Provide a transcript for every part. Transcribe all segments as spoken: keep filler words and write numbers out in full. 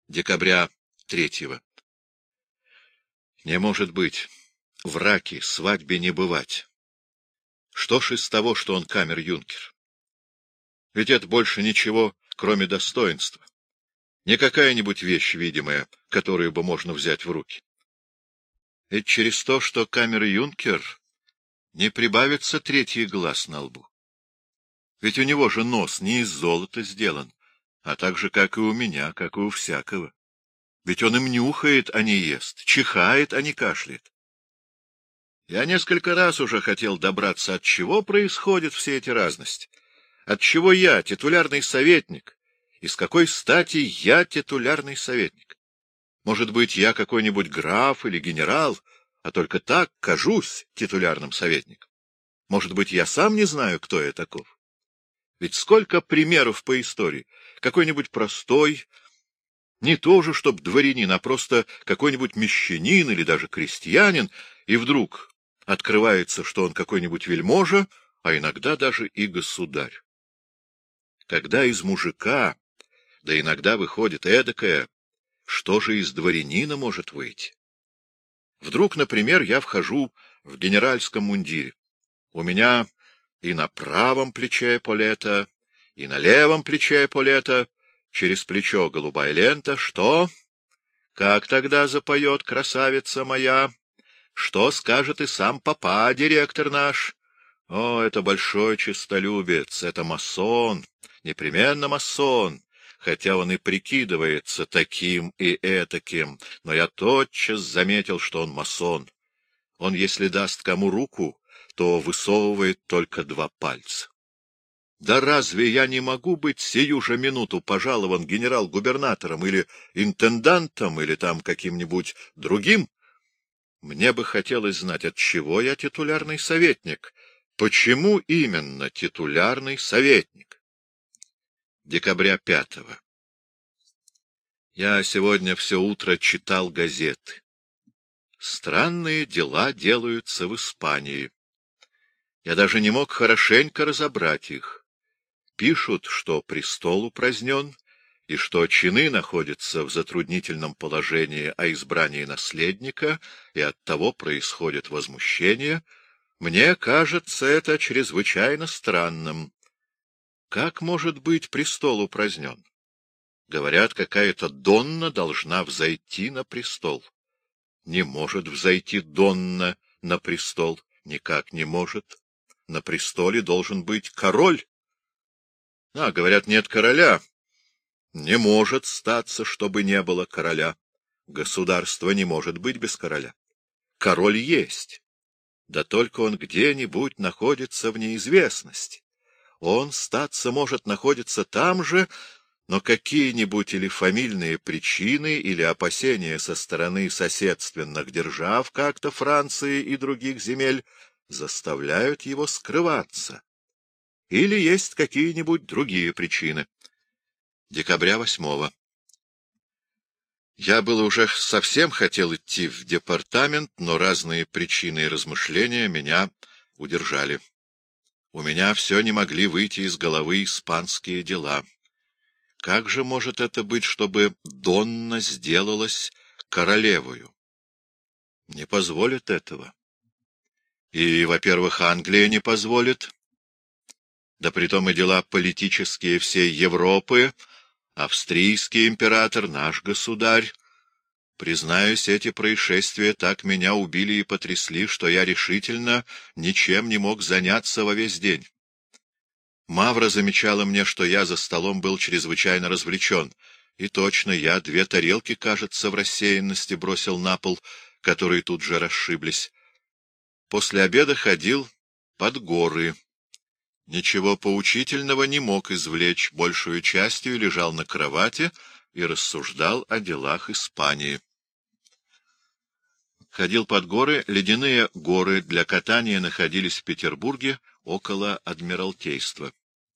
Декабря третьего. Не может быть. В Раке свадьбе не бывать. Что ж из того, что он камер-юнкер? Ведь это больше ничего, кроме достоинства. Не какая-нибудь вещь видимая, которую бы можно взять в руки. Ведь через то, что камер-юнкер, не прибавится третий глаз на лбу. Ведь у него же нос не из золота сделан, а так же, как и у меня, как и у всякого. Ведь он им нюхает, а не ест, чихает, а не кашляет. Я несколько раз уже хотел добраться, от чего происходят все эти разности. От чего я, титулярный советник, и с какой стати я титулярный советник? Может быть, я какой-нибудь граф или генерал, а только так кажусь титулярным советником. Может быть, я сам не знаю, кто я таков. Ведь сколько примеров по истории. Какой-нибудь простой, не то же, чтоб дворянин, а просто какой-нибудь мещанин или даже крестьянин, и вдруг открывается, что он какой-нибудь вельможа, а иногда даже и государь. Когда из мужика, да иногда выходит эдакое, что же из дворянина может выйти? Вдруг, например, я вхожу в генеральском мундире. У меня и на правом плече эполета, и на левом плече эполета, через плечо голубая лента. Что? Как тогда запоет красавица моя? Что скажет и сам папа, директор наш? О, это большой честолюбец, это масон, непременно масон, хотя он и прикидывается таким и этаким, но я тотчас заметил, что он масон. Он, если даст кому руку, то высовывает только два пальца. Да разве я не могу быть сию же минуту пожалован генерал-губернатором или интендантом или там каким-нибудь другим? Мне бы хотелось знать, от чего я титулярный советник. Почему именно титулярный советник? Декабря пятого. Я сегодня все утро читал газеты. Странные дела делаются в Испании. Я даже не мог хорошенько разобрать их. Пишут, что престол упразднен, и что чины находятся в затруднительном положении о избрании наследника, и оттого происходит возмущение. Мне кажется это чрезвычайно странным. Как может быть престол упразднен? Говорят, какая-то Донна должна взойти на престол. Не может взойти Донна на престол, никак не может. На престоле должен быть король. А, говорят, нет короля. Не может статься, чтобы не было короля. Государство не может быть без короля. Король есть. Да только он где-нибудь находится в неизвестности. Он, статься может, находиться там же, но какие-нибудь или фамильные причины, или опасения со стороны соседственных держав, как-то Франции и других земель, заставляют его скрываться. Или есть какие-нибудь другие причины. Декабря восьмого. Я было уже совсем хотел идти в департамент, но разные причины и размышления меня удержали. У меня все не могли выйти из головы испанские дела. Как же может это быть, чтобы Донна сделалась королевою? Не позволит этого. И, во-первых, Англия не позволит. Да притом и дела политические всей Европы, австрийский император, наш государь. Признаюсь, эти происшествия так меня убили и потрясли, что я решительно ничем не мог заняться во весь день. Мавра замечала мне, что я за столом был чрезвычайно развлечен, и точно я две тарелки, кажется, в рассеянности бросил на пол, которые тут же расшиблись. После обеда ходил под горы. Ничего поучительного не мог извлечь, большую частью лежал на кровати и рассуждал о делах Испании. Ходил под горы, ледяные горы для катания находились в Петербурге около Адмиралтейства.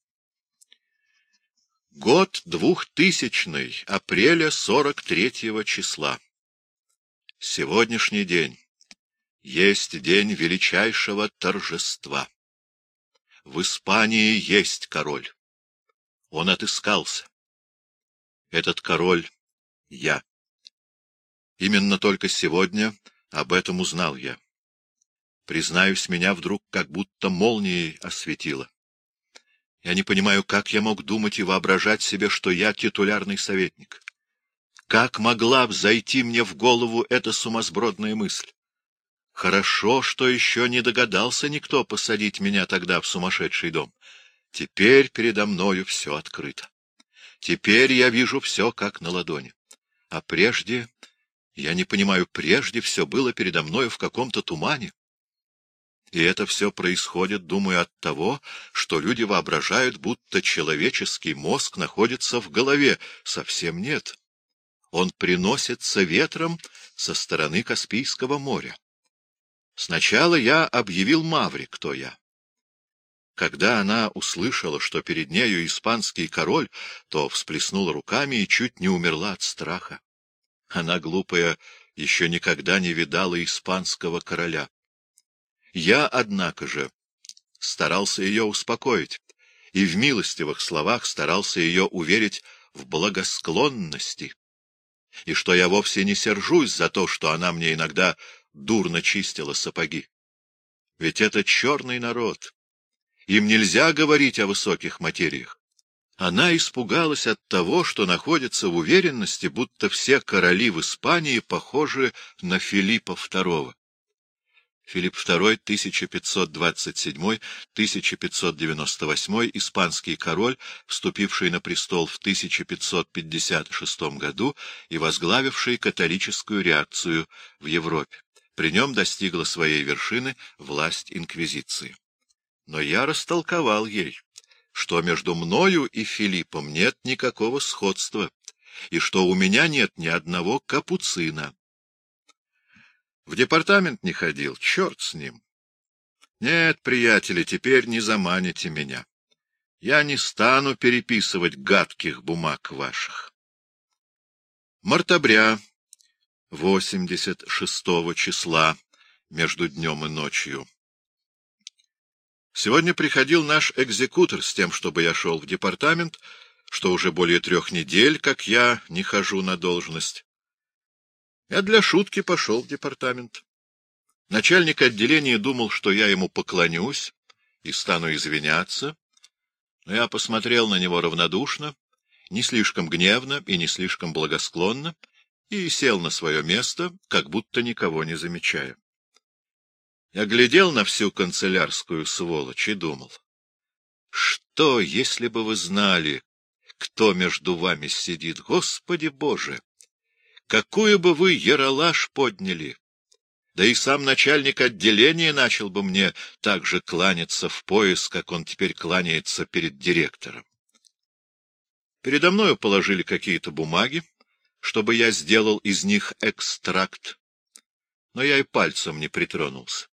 Год двухтысячный, апреля сорок третьего числа. Сегодняшний день есть день величайшего торжества. В Испании есть король. Он отыскался. Этот король я. Именно только сегодня об этом узнал я. Признаюсь, меня вдруг как будто молнией осветило. Я не понимаю, как я мог думать и воображать себе, что я титулярный советник. Как могла взойти мне в голову эта сумасбродная мысль? Хорошо, что еще не догадался никто посадить меня тогда в сумасшедший дом. Теперь передо мною все открыто. Теперь я вижу все как на ладони. А прежде, я не понимаю, прежде все было передо мною в каком-то тумане. И это все происходит, думаю, от того, что люди воображают, будто человеческий мозг находится в голове. Совсем нет. Он приносится ветром со стороны Каспийского моря. Сначала я объявил Мавре, кто я. Когда она услышала, что перед нею испанский король, то всплеснула руками и чуть не умерла от страха. Она, глупая, еще никогда не видала испанского короля. Я, однако же, старался ее успокоить, и в милостивых словах старался ее уверить в благосклонности, и что я вовсе не сержусь за то, что она мне иногда дурно чистила сапоги. Ведь это черный народ, им нельзя говорить о высоких материях. Она испугалась от того, что находится в уверенности, будто все короли в Испании похожи на Филиппа второго. Филипп второй, тысяча пятьсот двадцать седьмой — тысяча пятьсот девяносто восьмой, испанский король, вступивший на престол в тысяча пятьсот пятьдесят шестом году и возглавивший католическую реакцию в Европе. При нем достигла своей вершины власть инквизиции. Но я растолковал ей, что между мною и Филиппом нет никакого сходства, и что у меня нет ни одного капуцина. В департамент не ходил, черт с ним. Нет, приятели, теперь не заманите меня. Я не стану переписывать гадких бумаг ваших. Мартабря, восемьдесят шестого числа, между днем и ночью. Сегодня приходил наш экзекутор с тем, чтобы я шел в департамент, что уже более трех недель, как я не хожу на должность. Я для шутки пошел в департамент. Начальник отделения думал, что я ему поклонюсь и стану извиняться, но я посмотрел на него равнодушно, не слишком гневно и не слишком благосклонно, и сел на свое место, как будто никого не замечая. Я глядел на всю канцелярскую сволочь и думал, что, если бы вы знали, кто между вами сидит, Господи Боже! Какую бы вы яролаж подняли! Да и сам начальник отделения начал бы мне так же кланяться в пояс, как он теперь кланяется перед директором. Передо мною положили какие-то бумаги, чтобы я сделал из них экстракт, но я и пальцем не притронулся.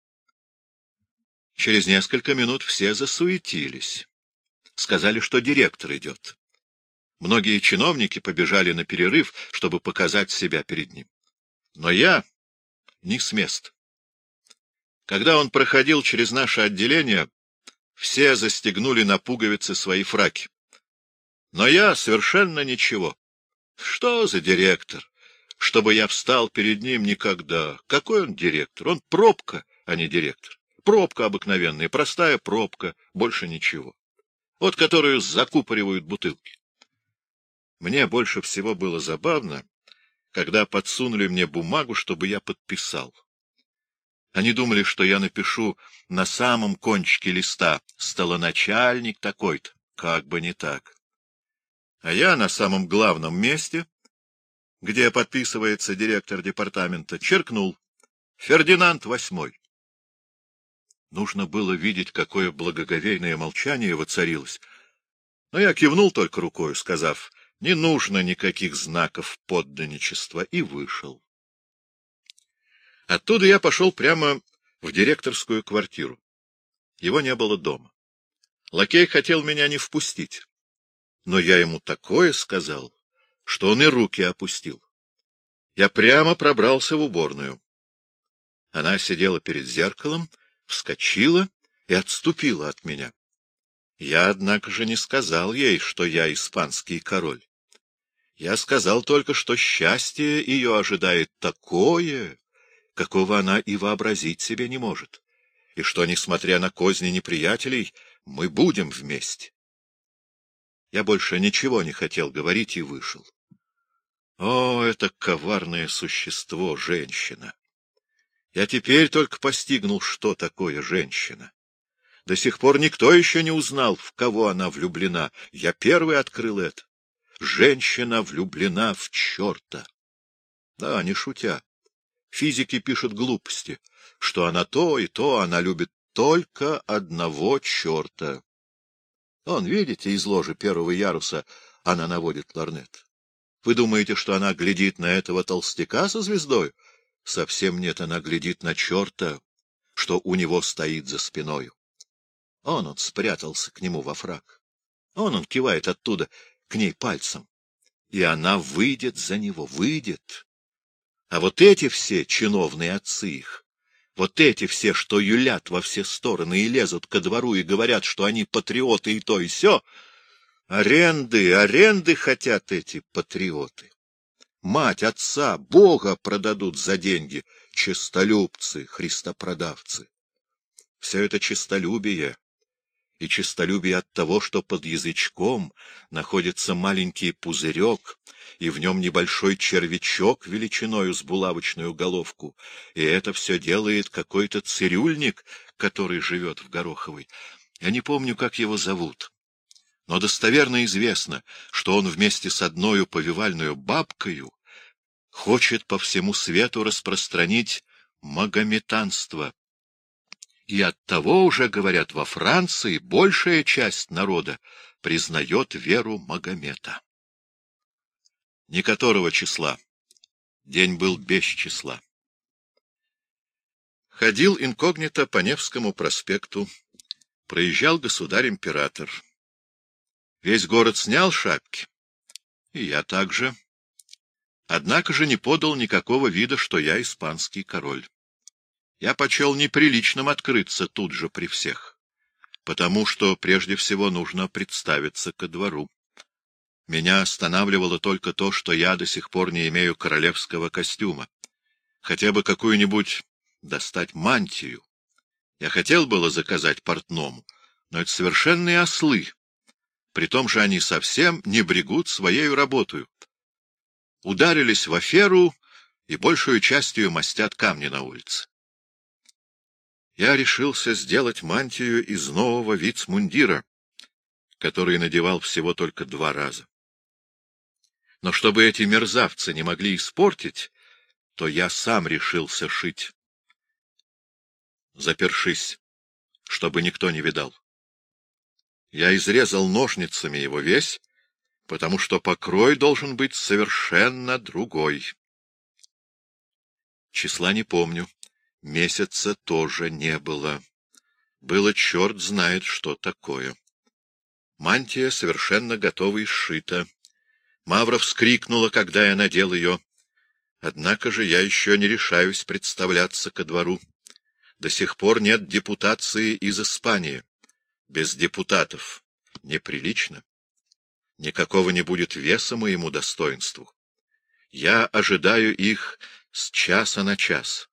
Через несколько минут все засуетились. Сказали, что директор идет. Многие чиновники побежали на перерыв, чтобы показать себя перед ним. Но я не с места. Когда он проходил через наше отделение, все застегнули на пуговицы свои фраки. Но я совершенно ничего. Что за директор? Чтобы я встал перед ним никогда. Какой он директор? Он пробка, а не директор. Пробка обыкновенная, простая пробка, больше ничего. Вот которую закупоривают бутылки. Мне больше всего было забавно, когда подсунули мне бумагу, чтобы я подписал. Они думали, что я напишу на самом кончике листа «Столоначальник такой-то», как бы не так. А я на самом главном месте, где подписывается директор департамента, черкнул «Фердинанд восьмой». Нужно было видеть, какое благоговейное молчание воцарилось. Но я кивнул только рукой, сказав: «Не нужно никаких знаков подданничества», и вышел. Оттуда я пошел прямо в директорскую квартиру. Его не было дома. Лакей хотел меня не впустить, но я ему такое сказал, что он и руки опустил. Я прямо пробрался в уборную. Она сидела перед зеркалом, вскочила и отступила от меня. Я, однако же, не сказал ей, что я испанский король. Я сказал только, что счастье ее ожидает такое, какого она и вообразить себе не может, и что, несмотря на козни неприятелей, мы будем вместе. Я больше ничего не хотел говорить и вышел. О, это коварное существо, женщина! Я теперь только постигнул, что такое женщина. До сих пор никто еще не узнал, в кого она влюблена. Я первый открыл это. Женщина влюблена в черта. Да, не шутя. Физики пишут глупости, что она то и то, она любит только одного черта. Вон, видите, из ложи первого яруса она наводит лорнет. Вы думаете, что она глядит на этого толстяка со звездой? Совсем нет, она глядит на черта, что у него стоит за спиною. Он он спрятался к нему во фрак. Он он кивает оттуда к ней пальцем. И она выйдет за него, выйдет. А вот эти все чиновные отцы их, вот эти все, что юлят во все стороны и лезут ко двору и говорят, что они патриоты и то и сё, аренды, аренды хотят эти патриоты. Мать, отца, Бога продадут за деньги, честолюбцы, христопродавцы. Все это честолюбие. И честолюбие от того, что под язычком находится маленький пузырек, и в нем небольшой червячок величиною с булавочную головку, и это все делает какой-то цирюльник, который живет в Гороховой. Я не помню, как его зовут, но достоверно известно, что он вместе с одною повивальную бабкою хочет по всему свету распространить магометанство. И оттого уже, говорят, во Франции большая часть народа признает веру Магомета. Ни которого числа. День был без числа. Ходил инкогнито по Невскому проспекту. Проезжал государь-император. Весь город снял шапки. И я также. Однако же не подал никакого вида, что я испанский король. Я почел неприличным открыться тут же при всех, потому что прежде всего нужно представиться ко двору. Меня останавливало только то, что я до сих пор не имею королевского костюма. Хотя бы какую-нибудь достать мантию. Я хотел было заказать портному, но это совершенные ослы. При том же они совсем не брегут своею работою. Ударились в аферу и большую частью мастят камни на улице. Я решился сделать мантию из нового вицмундира, который надевал всего только два раза. Но чтобы эти мерзавцы не могли испортить, то я сам решился шить, запершись, чтобы никто не видал. Я изрезал ножницами его весь, потому что покрой должен быть совершенно другой. Числа не помню. Месяца тоже не было. Было черт знает, что такое. Мантия совершенно готова и сшита. Мавра вскрикнула, когда я надел ее. Однако же я еще не решаюсь представляться ко двору. До сих пор нет депутации из Испании. Без депутатов неприлично. Никакого не будет веса моему достоинству. Я ожидаю их с часа на час.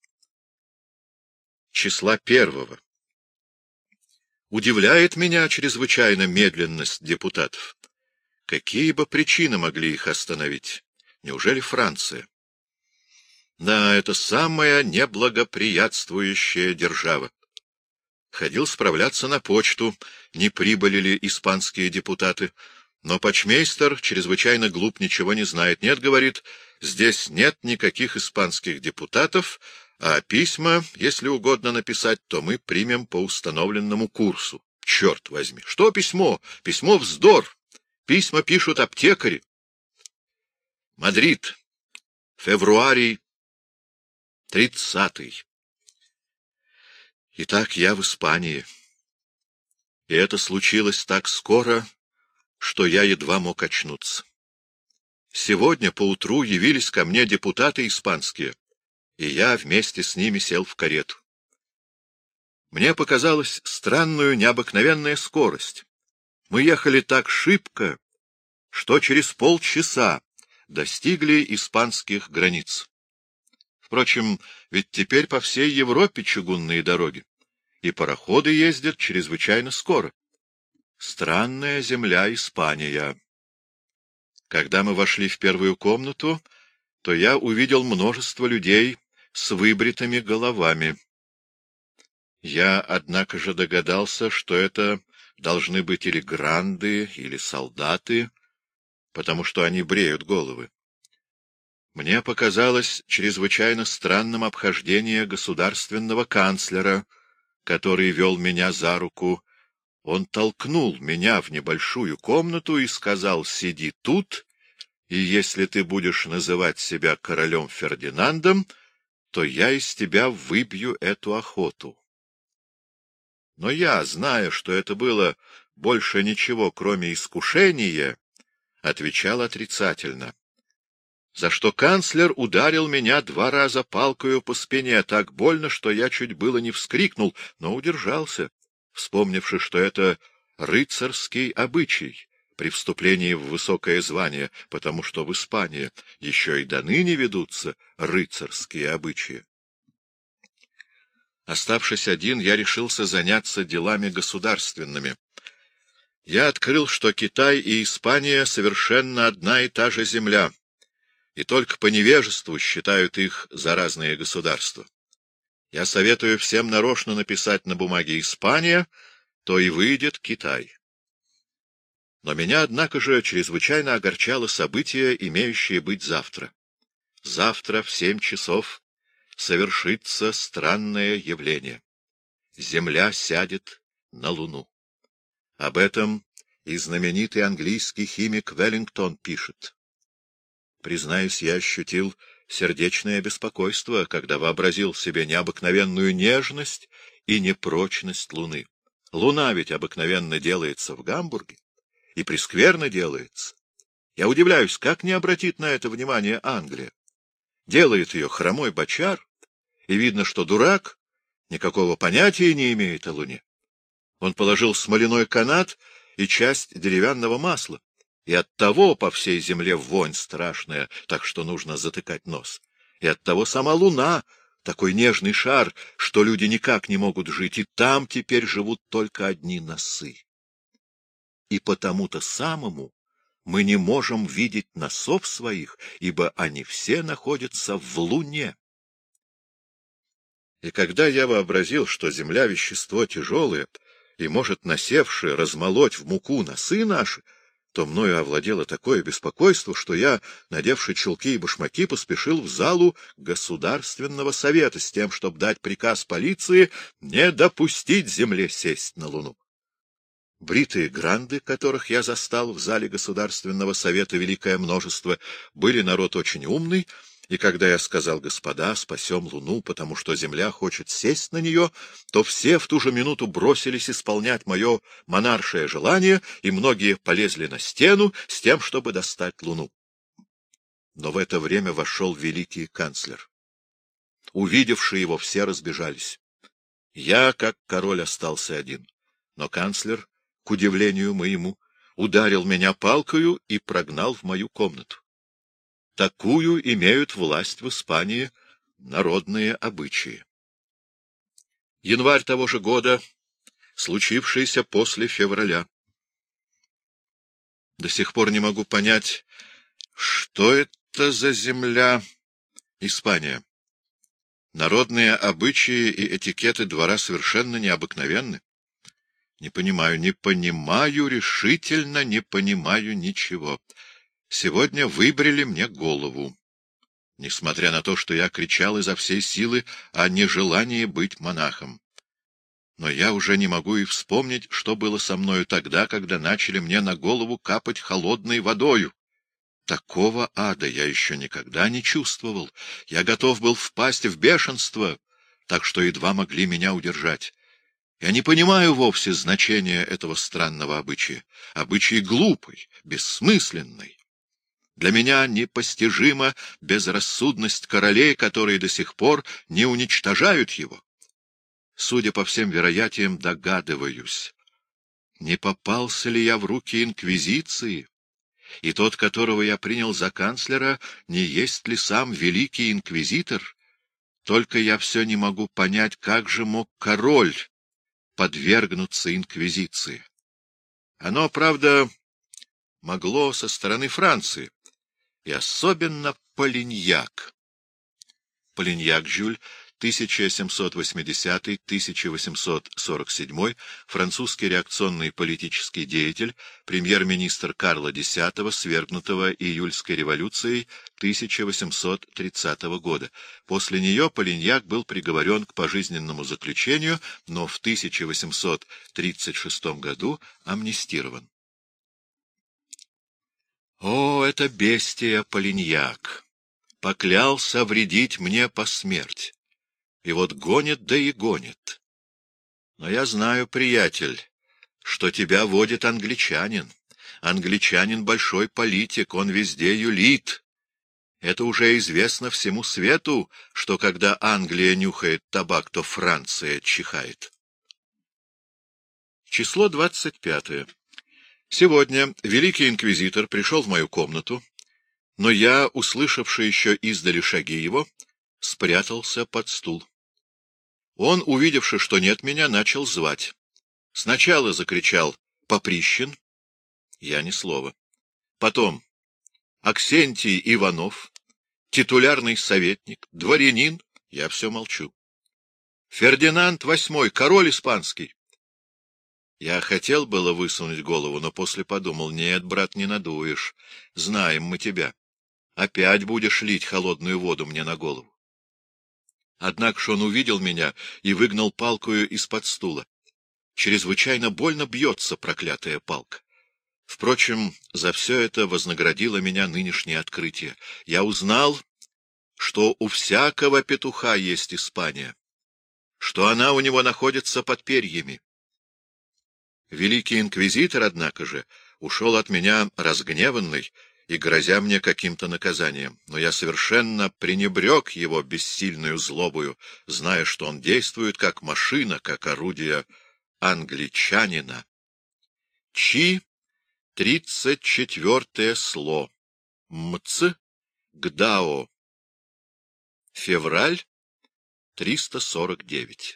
Числа первого. Удивляет меня чрезвычайно медленность депутатов. Какие бы причины могли их остановить? Неужели Франция? Да, это самая неблагоприятствующая держава. Ходил справляться на почту, не прибыли ли испанские депутаты, но почмейстер чрезвычайно глуп, ничего не знает. Нет, говорит, здесь нет никаких испанских депутатов, а письма, если угодно написать, то мы примем по установленному курсу. Черт возьми! Что письмо? Письмо вздор! Письма пишут аптекари. Мадрид. Февруарий. Тридцатый. Итак, я в Испании. И это случилось так скоро, что я едва мог очнуться. Сегодня поутру явились ко мне депутаты испанские, и я вместе с ними сел в карету. Мне показалась странную, необыкновенная скорость. Мы ехали так шибко, что через полчаса достигли испанских границ. Впрочем, ведь теперь по всей Европе чугунные дороги, и пароходы ездят чрезвычайно скоро. Странная земля Испания. Когда мы вошли в первую комнату, то я увидел множество людей с выбритыми головами. Я, однако же, догадался, что это должны быть или гранды, или солдаты, потому что они бреют головы. Мне показалось чрезвычайно странным обхождение государственного канцлера, который вел меня за руку. Он толкнул меня в небольшую комнату и сказал: «Сиди тут, и если ты будешь называть себя королем Фердинандом, то я из тебя выбью эту охоту». Но я, зная, что это было больше ничего, кроме искушения, отвечал отрицательно, за что канцлер ударил меня два раза палкою по спине так больно, что я чуть было не вскрикнул, но удержался, вспомнивши, что это рыцарский обычай при вступлении в высокое звание, потому что в Испании еще и до ныне ведутся рыцарские обычаи. Оставшись один, я решился заняться делами государственными. Я открыл, что Китай и Испания совершенно одна и та же земля, и только по невежеству считают их за разные государства. Я советую всем нарочно написать на бумаге «Испания», то и выйдет Китай. Но меня, однако же, чрезвычайно огорчало событие, имеющее быть завтра. Завтра в семь часов совершится странное явление. Земля сядет на Луну. Об этом и знаменитый английский химик Веллингтон пишет. Признаюсь, я ощутил сердечное беспокойство, когда вообразил себе необыкновенную нежность и непрочность Луны. Луна ведь обыкновенно делается в Гамбурге, и прескверно делается. Я удивляюсь, как не обратит на это внимание Англия. Делает ее хромой бочар, и видно, что дурак никакого понятия не имеет о Луне. Он положил смоляной канат и часть деревянного масла, и оттого по всей земле вонь страшная, так что нужно затыкать нос. И оттого сама Луна — такой нежный шар, что люди никак не могут жить, и там теперь живут только одни носы. И потому-то самому мы не можем видеть носов своих, ибо они все находятся в Луне. И когда я вообразил, что земля — вещество тяжелое, и может, насевшее, размолоть в муку носы наши, то мною овладело такое беспокойство, что я, надевши чулки и башмаки, поспешил в залу Государственного совета с тем, чтобы дать приказ полиции не допустить земле сесть на Луну. Бритые гранды, которых я застал в зале Государственного совета великое множество, были народ очень умный, и когда я сказал: «Господа, спасем Луну, потому что земля хочет сесть на нее», то все в ту же минуту бросились исполнять мое монаршее желание, и многие полезли на стену с тем, чтобы достать Луну. Но в это время вошел великий канцлер. Увидевши его, все разбежались. Я, как король, остался один, но канцлер, к удивлению моему, ударил меня палкою и прогнал в мою комнату. Такую имеют власть в Испании народные обычаи. Январь того же года, случившийся после февраля. До сих пор не могу понять, что это за земля Испания. Народные обычаи и этикеты двора совершенно необыкновенны. Не понимаю, не понимаю, решительно не понимаю ничего. Сегодня выбрили мне голову, несмотря на то, что я кричал изо всей силы о нежелании быть монахом. Но я уже не могу и вспомнить, что было со мною тогда, когда начали мне на голову капать холодной водою. Такого ада я еще никогда не чувствовал. Я готов был впасть в бешенство, так что едва могли меня удержать. Я не понимаю вовсе значения этого странного обычая. Обычай глупый, бессмысленный. Для меня непостижима безрассудность королей, которые до сих пор не уничтожают его. Судя по всем вероятиям, догадываюсь, не попался ли я в руки инквизиции, И тот, которого я принял за канцлера, не есть ли сам великий инквизитор? Только я все не могу понять, как же мог король подвергнуться инквизиции. Оно, правда, могло со стороны Франции, и особенно Полиньяк. Полиньяк Жюль, тысяча семьсот восьмидесятый — тысяча восемьсот сорок седьмой, французский реакционный политический деятель, премьер-министр Карла X, свергнутого июльской революцией тысяча восемьсот тридцатого года. После нее Полиньяк был приговорен к пожизненному заключению, но в тысяча восемьсот тридцать шестом году амнистирован. О, это бестия Полиньяк! Поклялся вредить мне по смерть. И вот гонит, да и гонит. Но я знаю, приятель, что тебя водит англичанин. Англичанин — большой политик, он везде юлит. Это уже известно всему свету, что когда Англия нюхает табак, то Франция чихает. Число двадцать пятое. Сегодня великий инквизитор пришел в мою комнату, но я, услышавший еще издали шаги его, спрятался под стул. Он, увидевши, что нет меня, начал звать. Сначала закричал «Поприщин», я ни слова. Потом Аксентий Иванов, титулярный советник, дворянин, я все молчу. Фердинанд восьмой, король испанский. Я хотел было высунуть голову, но после подумал: нет, брат, не надуешь, знаем мы тебя. Опять будешь лить холодную воду мне на голову. Однако ж он увидел меня и выгнал палкою из-под стула. Чрезвычайно больно бьется проклятая палка. Впрочем, за все это вознаградило меня нынешнее открытие. Я узнал, что у всякого петуха есть Испания, что она у него находится под перьями. Великий инквизитор, однако же, ушел от меня разгневанный и грозя мне каким-то наказанием, но я совершенно пренебрег его бессильную злобою, зная, что он действует как машина, как орудие англичанина. Чи — тридцать четвертое сло. Мц — Гдао. Февраль триста сорок девять.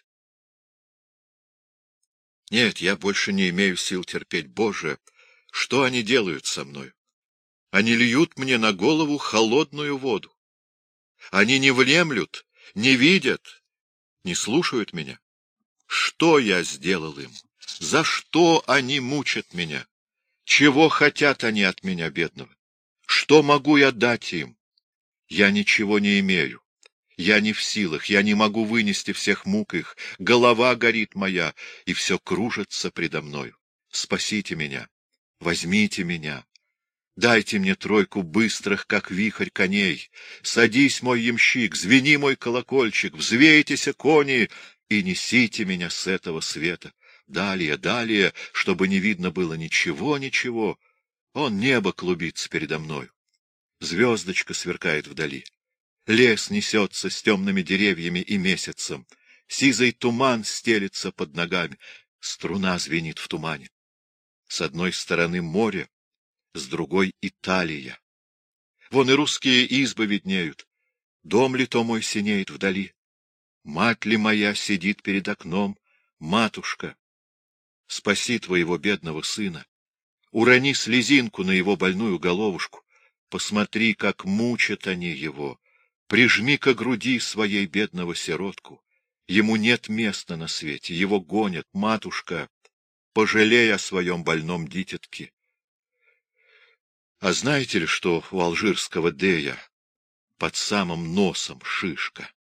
Нет, я больше не имею сил терпеть. Боже, что они делают со мною? Они льют мне на голову холодную воду. Они не внемлют, не видят, не слушают меня. Что я сделал им? За что они мучат меня? Чего хотят они от меня, бедного? Что могу я дать им? Я ничего не имею. Я не в силах, я не могу вынести всех мук их. Голова горит моя, и все кружится предо мною. Спасите меня, возьмите меня. Дайте мне тройку быстрых, как вихрь, коней. Садись, мой ямщик, звени, мой колокольчик, взвейтесь, кони, и несите меня с этого света. Далее, далее, чтобы не видно было ничего, ничего. Он небо клубится передо мною. Звездочка сверкает вдали. Лес несется с темными деревьями и месяцем. Сизый туман стелется под ногами. Струна звенит в тумане. С одной стороны море, с другой — Италия. Вон и русские избы виднеют. Дом ли то мой синеет вдали? Мать ли моя сидит перед окном? Матушка, спаси твоего бедного сына. Урони слезинку на его больную головушку. Посмотри, как мучат они его. Прижми ко груди своей бедного сиротку. Ему нет места на свете, его гонят. Матушка, пожалей о своем больном дитятке. А знаете ли, что у алжирского Дея под самым носом шишка?